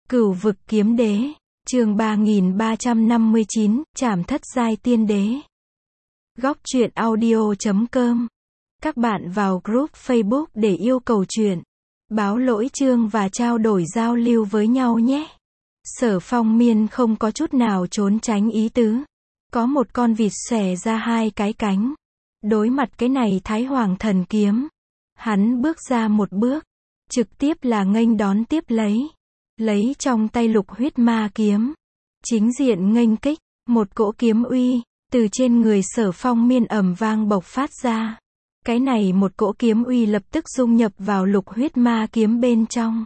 Cửu vực kiếm đế, chương 3359, trảm thất giai tiên đế. Góc truyện audio.com. Các bạn vào group Facebook để yêu cầu truyện, báo lỗi chương và trao đổi giao lưu với nhau nhé. Sở Phong Miên không có chút nào trốn tránh ý tứ. Có một con vịt xòe ra hai cái cánh. Đối mặt cái này Thái Hoàng thần kiếm, hắn bước ra một bước, trực tiếp là nghênh đón tiếp lấy trong tay lục huyết ma kiếm, chính diện nghênh kích, một cỗ kiếm uy từ trên người Sở Phong Miên ầm vang bộc phát ra. Cái này một cỗ kiếm uy lập tức dung nhập vào lục huyết ma kiếm bên trong.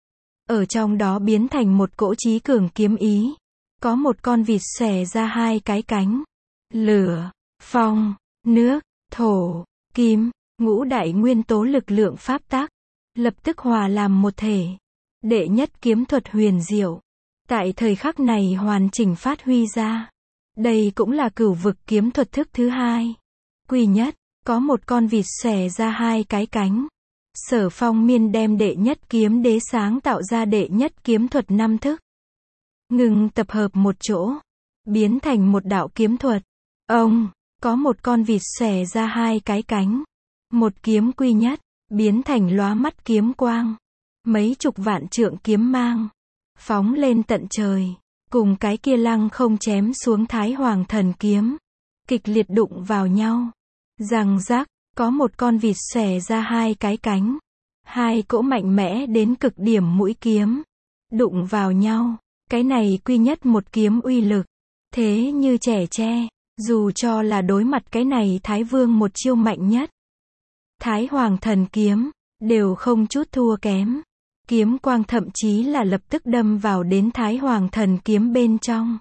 Ở trong đó biến thành một cỗ chí cường kiếm ý. Có một con vịt xòe ra hai cái cánh. Lửa, phong, nước, thổ, kim, ngũ đại nguyên tố lực lượng pháp tắc, lập tức hòa làm một thể. Đệ nhất kiếm thuật huyền diệu, tại thời khắc này hoàn chỉnh phát huy ra. Đây cũng là cửu vực kiếm thuật thức thứ hai. Quy nhất, có một con vịt xòe ra hai cái cánh. Sở Phong Miên đem đệ nhất kiếm đế sáng tạo ra đệ nhất kiếm thuật năm thức. Ngừng tập hợp một chỗ, biến thành một đạo kiếm thuật. Ông, có một con vịt xòe ra hai cái cánh. Một kiếm quy nhất, biến thành lóa mắt kiếm quang. Mấy chục vạn trượng kiếm mang, phóng lên tận trời, cùng cái kia lăng không chém xuống Thái Hoàng thần kiếm, kịch liệt đụng vào nhau. Răng rắc, có một con vịt xòe ra hai cái cánh. Hai cỗ mạnh mẽ đến cực điểm mũi kiếm, đụng vào nhau. Cái này quy nhất một kiếm uy lực, thế như trẻ tre, dù cho là đối mặt cái này Thái Vương một chiêu mạnh nhất, Thái Hoàng thần kiếm, đều không chút thua kém. Kiếm quang thậm chí là lập tức đâm vào đến Thái Hoàng thần kiếm bên trong.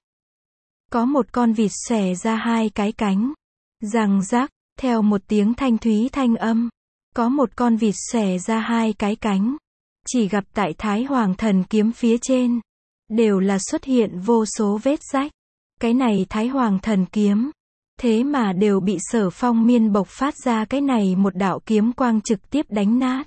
Có một con vịt xòe ra hai cái cánh. Răng rắc, theo một tiếng thanh thúy thanh âm, có một con vịt xòe ra hai cái cánh. Chỉ gặp tại Thái Hoàng thần kiếm phía trên, đều là xuất hiện vô số vết rách. Cái này Thái Hoàng thần kiếm, thế mà đều bị Sở Phong Miên bộc phát ra cái này một đạo kiếm quang trực tiếp đánh nát.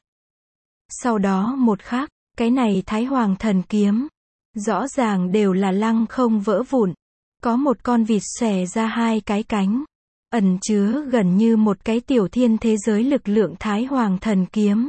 Sau đó một khắc, cái này Thái Hoàng thần kiếm, rõ ràng đều là lăng không vỡ vụn. Có một con vịt xòe ra hai cái cánh, ẩn chứa gần như một cái tiểu thiên thế giới lực lượng Thái Hoàng thần kiếm.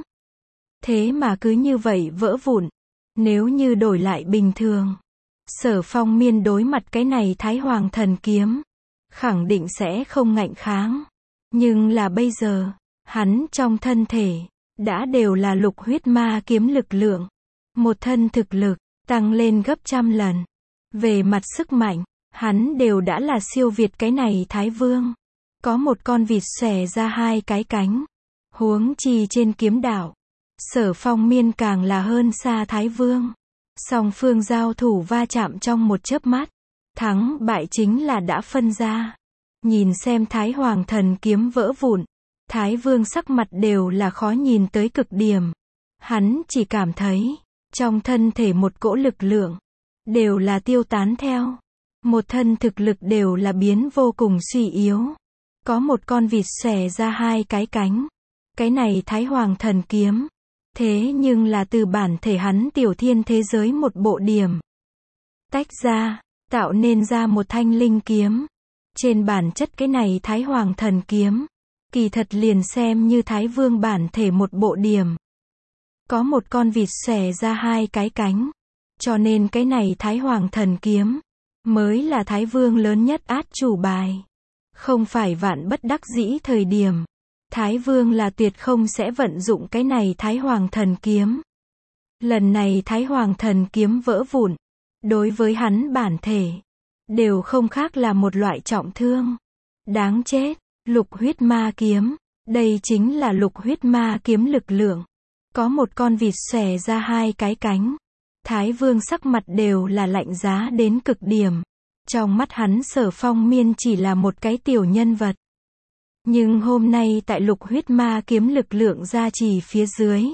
Thế mà cứ như vậy vỡ vụn. Nếu như đổi lại bình thường, Sở Phong Miên đối mặt cái này Thái Hoàng thần kiếm, khẳng định sẽ không ngạnh kháng. Nhưng là bây giờ, hắn trong thân thể, đã đều là lục huyết ma kiếm lực lượng. Một thân thực lực, tăng lên gấp trăm lần. Về mặt sức mạnh, hắn đều đã là siêu việt cái này Thái Vương. Có một con vịt xòe ra hai cái cánh. Huống chi trên kiếm đạo, Sở Phong Miên càng là hơn xa Thái Vương. Song phương giao thủ va chạm trong một chớp mắt, thắng bại chính là đã phân ra. Nhìn xem Thái Hoàng thần kiếm vỡ vụn, Thái Vương sắc mặt đều là khó nhìn tới cực điểm. Hắn chỉ cảm thấy, trong thân thể một cỗ lực lượng, đều là tiêu tán theo. Một thân thực lực đều là biến vô cùng suy yếu. Có một con vịt xòe ra hai cái cánh. Cái này Thái Hoàng thần kiếm, thế nhưng là từ bản thể hắn tiểu thiên thế giới một bộ điểm tách ra, tạo nên ra một thanh linh kiếm. Trên bản chất cái này Thái Hoàng thần kiếm, kỳ thật liền xem như Thái Vương bản thể một bộ điểm. Có một con vịt xòe ra hai cái cánh, cho nên cái này Thái Hoàng thần kiếm, mới là Thái Vương lớn nhất át chủ bài. Không phải vạn bất đắc dĩ thời điểm, Thái Vương là tuyệt không sẽ vận dụng cái này Thái Hoàng thần kiếm. Lần này Thái Hoàng thần kiếm vỡ vụn, đối với hắn bản thể, đều không khác là một loại trọng thương. Đáng chết, lục huyết ma kiếm, đây chính là lục huyết ma kiếm lực lượng. Có một con vịt xòe ra hai cái cánh. Thái Vương sắc mặt đều là lạnh giá đến cực điểm. Trong mắt hắn Sở Phong Miên chỉ là một cái tiểu nhân vật. Nhưng hôm nay tại lục huyết ma kiếm lực lượng gia trì phía dưới,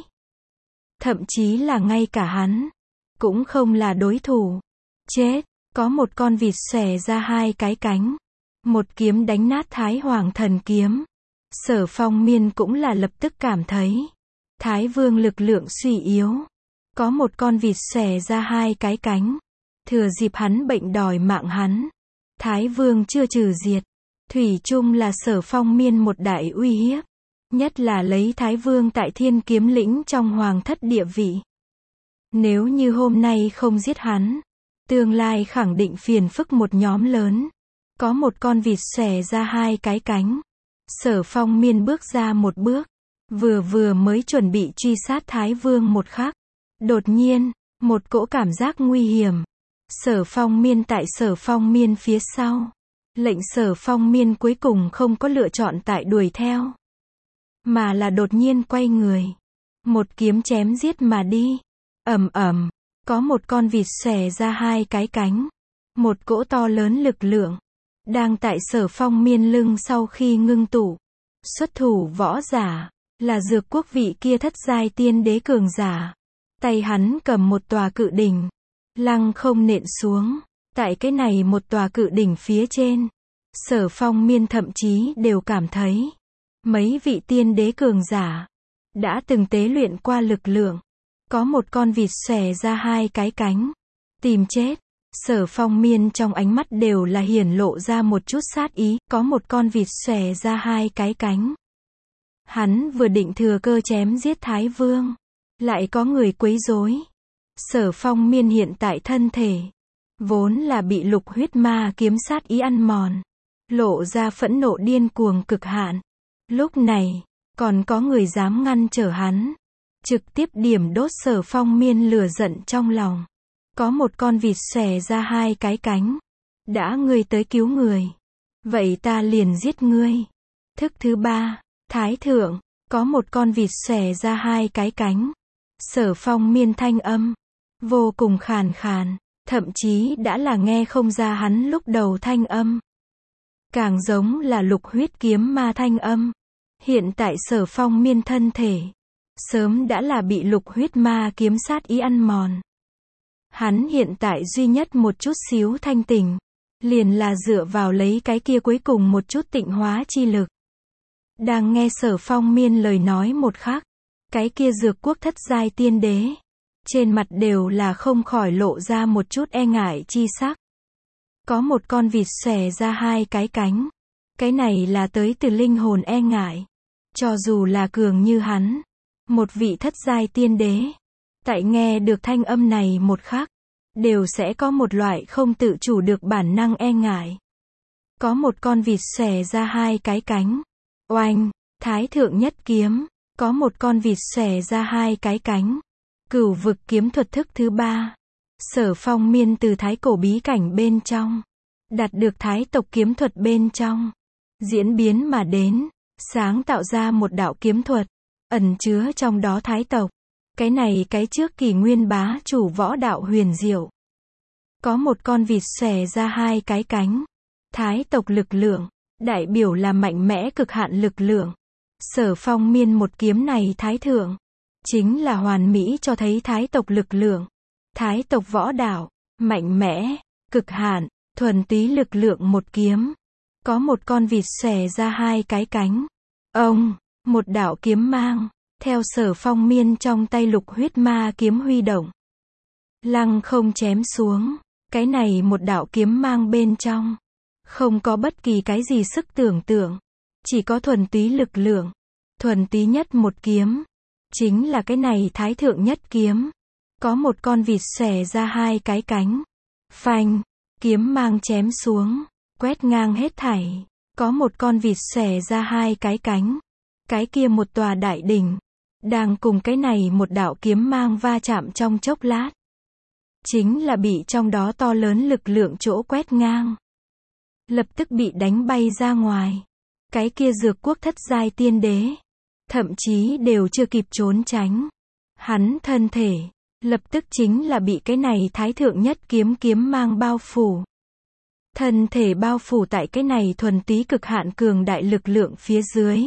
thậm chí là ngay cả hắn, cũng không là đối thủ. Chết, có một con vịt xòe ra hai cái cánh. Một kiếm đánh nát Thái Hoàng thần kiếm. Sở Phong Miên cũng là lập tức cảm thấy, Thái Vương lực lượng suy yếu. Có một con vịt xòe ra hai cái cánh. Thừa dịp hắn bệnh đòi mạng hắn. Thái Vương chưa trừ diệt. Thủy chung là Sở Phong Miên một đại uy hiếp. Nhất là lấy Thái Vương tại Thiên Kiếm Lĩnh trong hoàng thất địa vị. Nếu như hôm nay không giết hắn, tương lai khẳng định phiền phức một nhóm lớn. Có một con vịt xòe ra hai cái cánh. Sở Phong Miên bước ra một bước. Vừa mới chuẩn bị truy sát Thái Vương một khắc. Đột nhiên, một cỗ cảm giác nguy hiểm. Sở Phong Miên tại Sở Phong Miên phía sau. Lệnh Sở Phong Miên cuối cùng không có lựa chọn tại đuổi theo. Mà là đột nhiên quay người. Một kiếm chém giết mà đi. Ầm ầm, có một con vịt xòe ra hai cái cánh. Một cỗ to lớn lực lượng. Đang tại Sở Phong Miên lưng sau khi ngưng tụ. Xuất thủ võ giả. Là Dược Quốc vị kia thất giai tiên đế cường giả. Tay hắn cầm một tòa cự đỉnh. Lăng không nện xuống. Tại cái này một tòa cự đỉnh phía trên. Sở Phong Miên thậm chí đều cảm thấy. Mấy vị tiên đế cường giả. Đã từng tế luyện qua lực lượng. Có một con vịt xòe ra hai cái cánh. Tìm chết. Sở Phong Miên trong ánh mắt đều là hiển lộ ra một chút sát ý. Có một con vịt xòe ra hai cái cánh. Hắn vừa định thừa cơ chém giết Thái Vương. Lại có người quấy rối. Sở Phong Miên hiện tại thân thể. Vốn là bị lục huyết ma kiếm sát ý ăn mòn. Lộ ra phẫn nộ điên cuồng cực hạn. Lúc này, còn có người dám ngăn trở hắn. Trực tiếp điểm đốt Sở Phong Miên lửa giận trong lòng. Có một con vịt xòe ra hai cái cánh. Đã ngươi tới cứu người. Vậy ta liền giết ngươi. Thức thứ ba, Thái Thượng. Có một con vịt xòe ra hai cái cánh. Sở Phong Miên thanh âm. Vô cùng khàn khàn. Thậm chí đã là nghe không ra hắn lúc đầu thanh âm. Càng giống là lục huyết kiếm ma thanh âm. Hiện tại Sở Phong Miên thân thể. Sớm đã là bị lục huyết ma kiếm sát ý ăn mòn. Hắn hiện tại duy nhất một chút xíu thanh tỉnh. Liền là dựa vào lấy cái kia cuối cùng một chút tịnh hóa chi lực. Đang nghe Sở Phong Miên lời nói một khắc. Cái kia Dược Quốc thất giai tiên đế. Trên mặt đều là không khỏi lộ ra một chút e ngại chi sắc. Có một con vịt xòe ra hai cái cánh. Cái này là tới từ linh hồn e ngại. Cho dù là cường như hắn. Một vị thất giai tiên đế. Tại nghe được thanh âm này một khắc. Đều sẽ có một loại không tự chủ được bản năng e ngại. Có một con vịt xòe ra hai cái cánh. Oanh, Thái Thượng nhất kiếm. Có một con vịt xòe ra hai cái cánh. Cửu vực kiếm thuật thức thứ ba. Sở Phong Miên từ thái cổ bí cảnh bên trong. Đạt được thái tộc kiếm thuật bên trong. Diễn biến mà đến. Sáng tạo ra một đạo kiếm thuật. Ẩn chứa trong đó thái tộc. Cái này cái trước kỷ nguyên bá chủ võ đạo huyền diệu. Có một con vịt xòe ra hai cái cánh. Thái tộc lực lượng. Đại biểu là mạnh mẽ cực hạn lực lượng. Sở Phong Miên một kiếm này thái thượng. Chính là hoàn mỹ cho thấy thái tộc lực lượng. Thái tộc võ đạo. Mạnh mẽ. Cực hạn. Thuần túy lực lượng một kiếm. Có một con vịt xòe ra hai cái cánh. Ông. Một đạo kiếm mang. Theo Sở Phong Miên trong tay lục huyết ma kiếm huy động. Lăng không chém xuống. Cái này một đạo kiếm mang bên trong. Không có bất kỳ cái gì sức tưởng tượng. Chỉ có thuần túy lực lượng. Thuần túy nhất một kiếm. Chính là cái này thái thượng nhất kiếm. Có một con vịt xòe ra hai cái cánh. Phanh. Kiếm mang chém xuống. Quét ngang hết thảy. Có một con vịt xòe ra hai cái cánh. Cái kia một tòa đại đỉnh. Đang cùng cái này một đạo kiếm mang va chạm trong chốc lát. Chính là bị trong đó to lớn lực lượng chỗ quét ngang. Lập tức bị đánh bay ra ngoài. Cái kia Dược Quốc thất giai tiên đế. Thậm chí đều chưa kịp trốn tránh. Hắn thân thể. Lập tức chính là bị cái này thái thượng nhất kiếm mang bao phủ. Thân thể bao phủ tại cái này thuần túy cực hạn cường đại lực lượng phía dưới.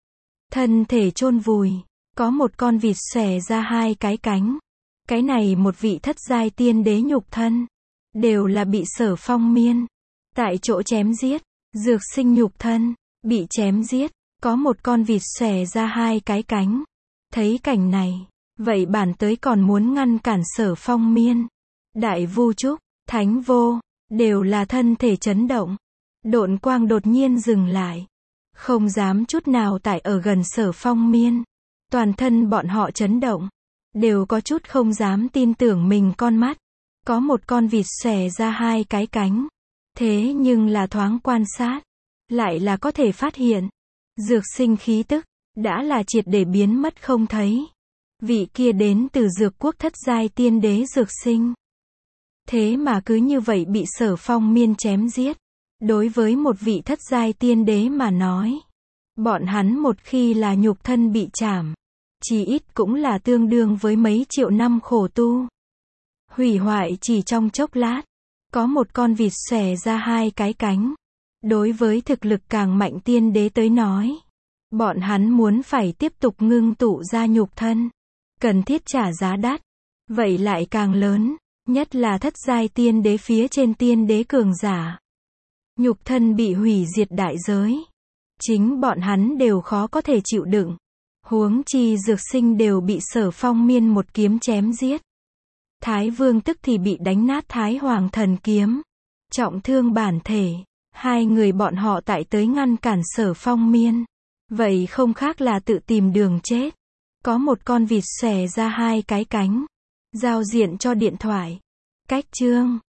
Thân thể chôn vùi. Có một con vịt xòe ra hai cái cánh. Cái này một vị thất giai tiên đế nhục thân. Đều là bị Sở Phong Miên. Tại chỗ chém giết. Dược sinh nhục thân. Bị chém giết. Có một con vịt xòe ra hai cái cánh. Thấy cảnh này. Vậy bản tới còn muốn ngăn cản Sở Phong Miên. Đại Vu Trúc, Thánh Vô, đều là thân thể chấn động. Độn quang đột nhiên dừng lại. Không dám chút nào tải ở gần Sở Phong Miên. Toàn thân bọn họ chấn động. Đều có chút không dám tin tưởng mình con mắt. Có một con vịt xòe ra hai cái cánh. Thế nhưng là thoáng quan sát. Lại là có thể phát hiện. Dược sinh khí tức. Đã là triệt để biến mất không thấy. Vị kia đến từ dược quốc thất giai tiên đế dược sinh. Thế mà cứ như vậy bị Sở Phong Miên chém giết. Đối với một vị thất giai tiên đế mà nói. Bọn hắn một khi là nhục thân bị chảm. Chỉ ít cũng là tương đương với mấy triệu năm khổ tu. Hủy hoại chỉ trong chốc lát. Có một con vịt xòe ra hai cái cánh. Đối với thực lực càng mạnh tiên đế tới nói. Bọn hắn muốn phải tiếp tục ngưng tụ ra nhục thân. Cần thiết trả giá đắt. Vậy lại càng lớn. Nhất là thất giai tiên đế phía trên tiên đế cường giả. Nhục thân bị hủy diệt đại giới. Chính bọn hắn đều khó có thể chịu đựng. Huống chi dược sinh đều bị Sở Phong Miên một kiếm chém giết. Thái Vương tức thì bị đánh nát Thái Hoàng thần kiếm. Trọng thương bản thể. Hai người bọn họ tại tới ngăn cản Sở Phong Miên. Vậy không khác là tự tìm đường chết. Có một con vịt xòe ra hai cái cánh. Giao diện cho điện thoại. Cách chương